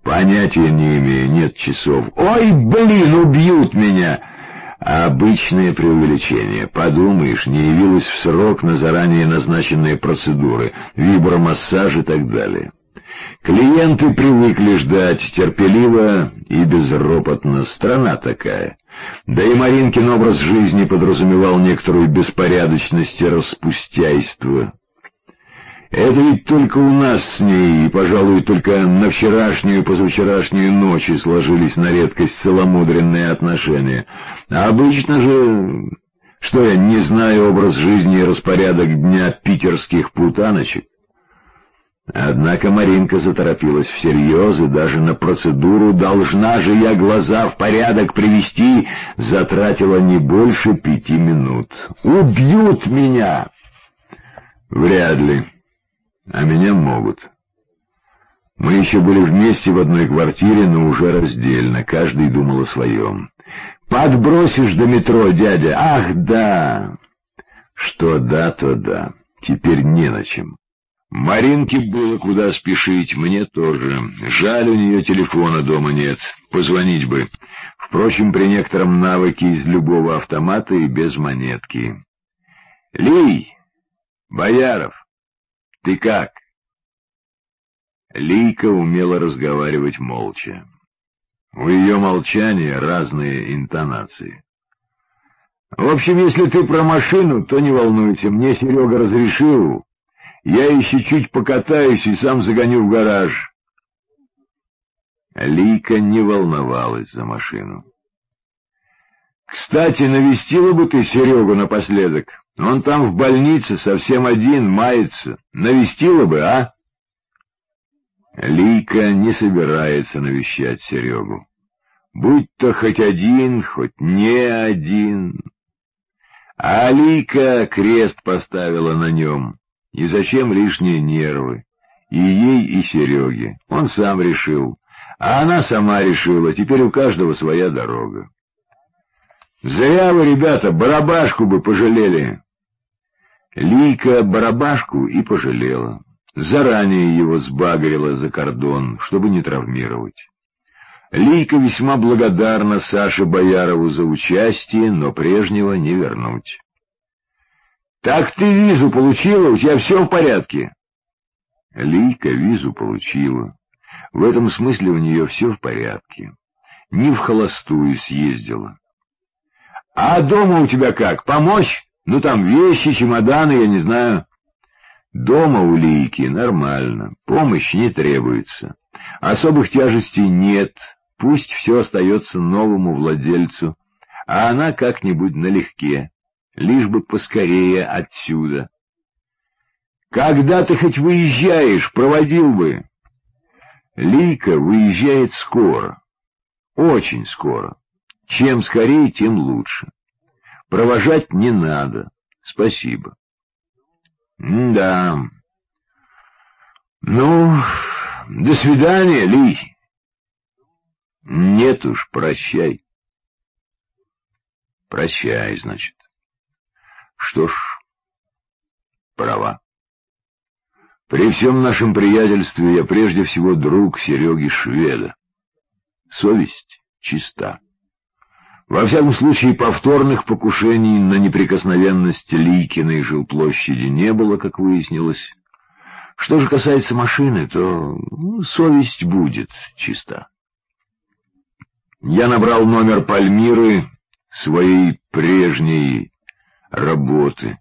Понятия не имею, нет часов. Ой, блин, убьют меня! Обычное преувеличение. Подумаешь, не явилась в срок на заранее назначенные процедуры, вибромассаж и так далее. Клиенты привыкли ждать терпеливо и безропотно. Страна такая. Да и Маринкин образ жизни подразумевал некоторую беспорядочность и распустяйство. Это ведь только у нас с ней, и, пожалуй, только на вчерашнюю и позавчерашнюю ночи сложились на редкость целомудренные отношения. А обычно же, что я не знаю образ жизни и распорядок дня питерских путаночек? Однако Маринка заторопилась всерьез, и даже на процедуру «должна же я глаза в порядок привести» затратила не больше 5 минут. «Убьют меня!» «Вряд ли. А меня могут. Мы еще были вместе в одной квартире, но уже раздельно, каждый думал о своем. Подбросишь до метро, дядя? Ах, да! Что да, то да. Теперь не на чем. Маринке было куда спешить, мне тоже. Жаль, у нее телефона дома нет. Позвонить бы. Впрочем, при некотором навыке из любого автомата и без монетки. Лий! Бояров! Ты как? Лийка умела разговаривать молча. У ее молчания разные интонации. В общем, если ты про машину, то не волнуйся, мне Серега разрешил. Я еще чуть покатаюсь и сам загоню в гараж. Лийка не волновалась за машину. Кстати, навестила бы ты Серегу напоследок. Он там в больнице совсем один, мается. Навестила бы, а? Лийка не собирается навещать Серегу. Будь то хоть один, хоть не один. А Лийка крест поставила на нем. И зачем лишние нервы? И ей, и Сереге. Он сам решил. А она сама решила. Теперь у каждого своя дорога. Зря вы, ребята, барабашку бы пожалели. Лийка барабашку и пожалела. Заранее его сбагрила за кордон, чтобы не травмировать. Лийка весьма благодарна Саше Боярову за участие, но прежнего не вернуть. «Так ты визу получила? У тебя все в порядке?» Лийка визу получила. В этом смысле у нее все в порядке. Не в холостую съездила. «А дома у тебя как? Помочь? Ну там вещи, чемоданы, я не знаю». Дома у Лийки нормально, помощь не требуется. Особых тяжестей нет, пусть все остается новому владельцу, а она как-нибудь налегке, лишь бы поскорее отсюда. «Когда ты хоть выезжаешь, проводил бы». Лийка выезжает скоро, очень скоро. Чем скорее, тем лучше. Провожать не надо, спасибо. Да. Ну, до свидания, Лий. Нет уж, прощай. Прощай, значит. Что ж, права. При всем нашем приятельстве я прежде всего друг Сереги Шведа. Совесть чиста. Во всяком случае, повторных покушений на неприкосновенность Лийкиной жилплощади не было, как выяснилось. Что же касается машины, то совесть будет чиста. Я набрал номер Пальмиры, своей прежней работы.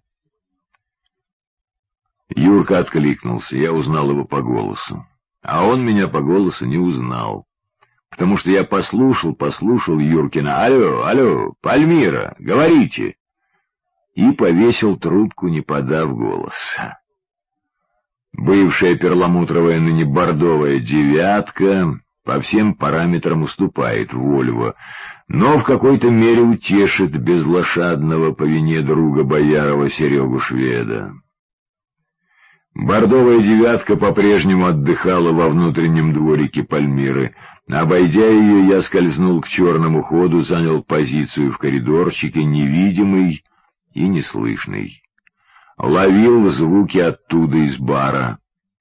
Юрка откликнулся, я узнал его по голосу. А он меня по голосу не узнал. Потому что я послушал Юркина. Алло, Пальмира, говорите. И повесил трубку, не подав голоса. Бывшая перламутровая, ныне бордовая «девятка» по всем параметрам уступает «Вольво», но в какой-то мере утешит безлошадного по вине друга Боярова Серегу Шведа. Бордовая «девятка» по-прежнему отдыхала во внутреннем дворике Пальмиры. Обойдя ее, я скользнул к черному ходу, занял позицию в коридорчике, невидимый и неслышный. Ловил звуки оттуда из бара.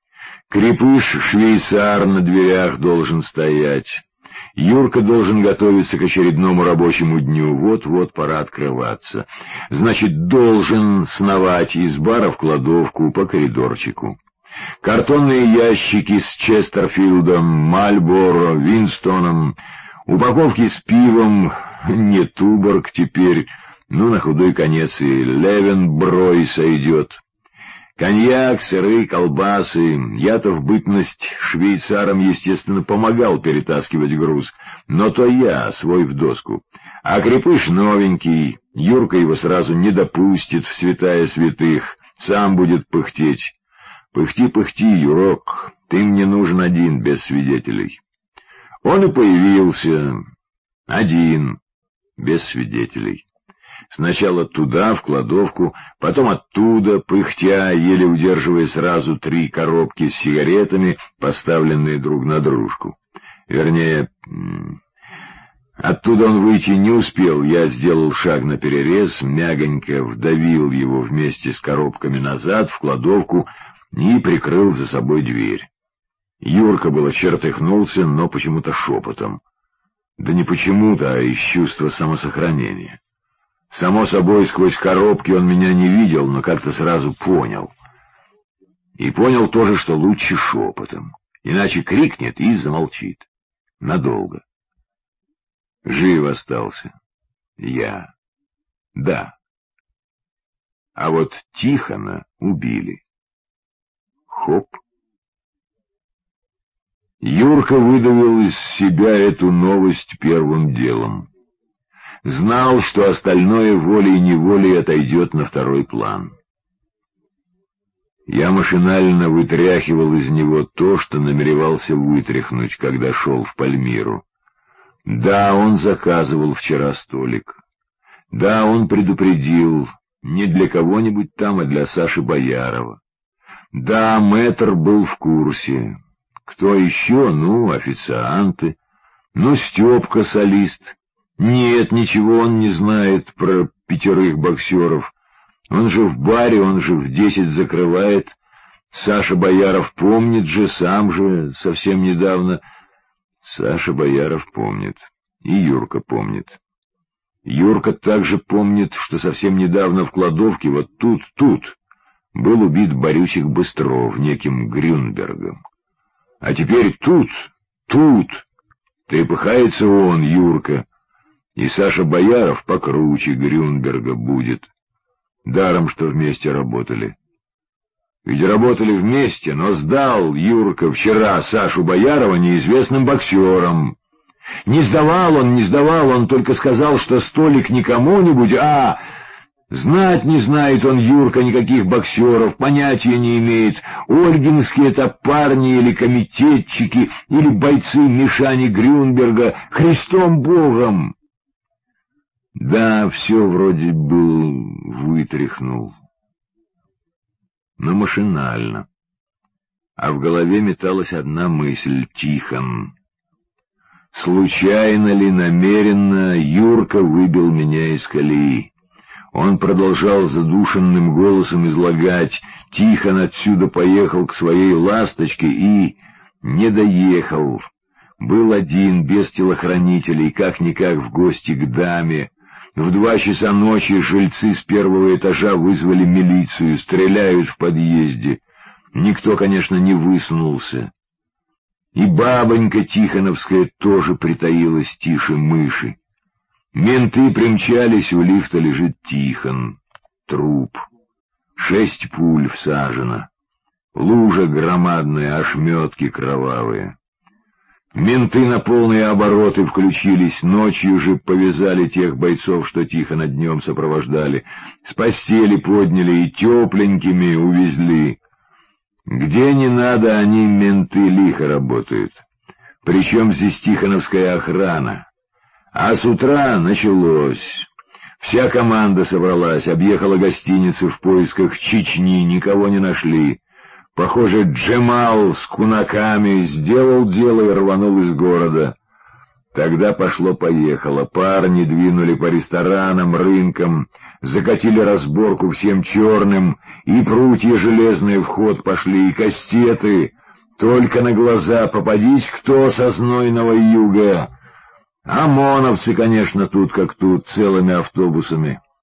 Крепыш-швейцар на дверях должен стоять. Юрка должен готовиться к очередному рабочему дню. Вот-вот пора открываться. Значит, должен сновать из бара в кладовку по коридорчику. Картонные ящики с Честерфилдом, Мальборо, Винстоном, упаковки с пивом, не Туборг теперь, ну, на худой конец и Левенброй сойдет. Коньяк, сыры, колбасы. Я-то в бытность швейцаром, естественно, помогал перетаскивать груз, но то я, свой в доску. А крепыш новенький, Юрка его сразу не допустит в святая святых, сам будет пыхтеть. Пыхти, пыхти, Юрок, ты мне нужен один, без свидетелей. Он и появился, один, без свидетелей. Сначала туда, в кладовку, потом оттуда, пыхтя, еле удерживая сразу 3 коробки с сигаретами, поставленные друг на дружку. Вернее, оттуда он выйти не успел, я сделал шаг наперерез, мягонько вдавил его вместе с коробками назад в кладовку и прикрыл за собой дверь. Юрка было чертыхнулся, но почему-то шепотом. Да не почему-то, а из чувства самосохранения. Само собой, сквозь коробки он меня не видел, но как-то сразу понял. И понял тоже, что лучше шепотом, иначе крикнет и замолчит. Надолго. Жив остался. Я. Да. А вот Тихона убили. Хоп. Юрка выдавил из себя эту новость первым делом. Знал, что остальное волей-неволей отойдет на второй план. Я машинально вытряхивал из него то, что намеревался вытряхнуть, когда шел в Пальмиру. Да, он заказывал вчера столик. Да, он предупредил, не для кого-нибудь там, а для Саши Боярова. Да, мэтр был в курсе. Кто еще? Ну, официанты. Ну, Степка, солист. Нет, ничего он не знает про 5 боксеров. Он же в баре, он же в 10 закрывает. Саша Бояров помнит же, сам же совсем недавно. Саша Бояров помнит. И Юрка помнит. Юрка также помнит, что совсем недавно в кладовке, вот тут, был убит Борюсик Быстров неким Грюнбергом. А теперь тут, трепыхается он, Юрка. И Саша Бояров покруче Грюнберга будет. Даром, что вместе работали. Ведь работали вместе, но сдал Юрка вчера Сашу Боярова неизвестным боксерам. Не сдавал он только сказал, что столик не кому-нибудь, а... Знать не знает он, Юрка, никаких боксеров, понятия не имеет, ольгинские это парни или комитетчики, или бойцы Мишани Грюнберга, Христом Богом. Да, все вроде бы вытряхнул, но машинально. А в голове металась одна мысль — Тихон. Случайно ли, намеренно, Юрка выбил меня из колеи. Он продолжал задушенным голосом излагать. Тихон отсюда поехал к своей ласточке и не доехал. Был один, без телохранителей, как-никак в гости к даме. В 2 часа ночи жильцы с 1-го этажа вызвали милицию, стреляют в подъезде. Никто, конечно, не высунулся. И бабонька Тихоновская тоже притаилась тише мыши. Менты примчались, у лифта лежит Тихон. Труп. 6 пуль всажено. Лужа громадная, ошметки кровавые. Менты на полные обороты включились, ночью же повязали тех бойцов, что Тихона днем сопровождали. С постели подняли и тепленькими увезли. Где не надо, они, менты, лихо работают. Причем здесь тихоновская охрана. А с утра началось. Вся команда собралась, объехала гостиницы в поисках Чечни, никого не нашли. Похоже, Джемал с кунаками сделал дело и рванул из города. Тогда пошло-поехало, парни двинули по ресторанам, рынкам, закатили разборку всем черным, и прутья железные в ход пошли, и кастеты. Только на глаза попадись кто со знойного юга. ОМОНовцы, конечно, тут как тут, целыми автобусами.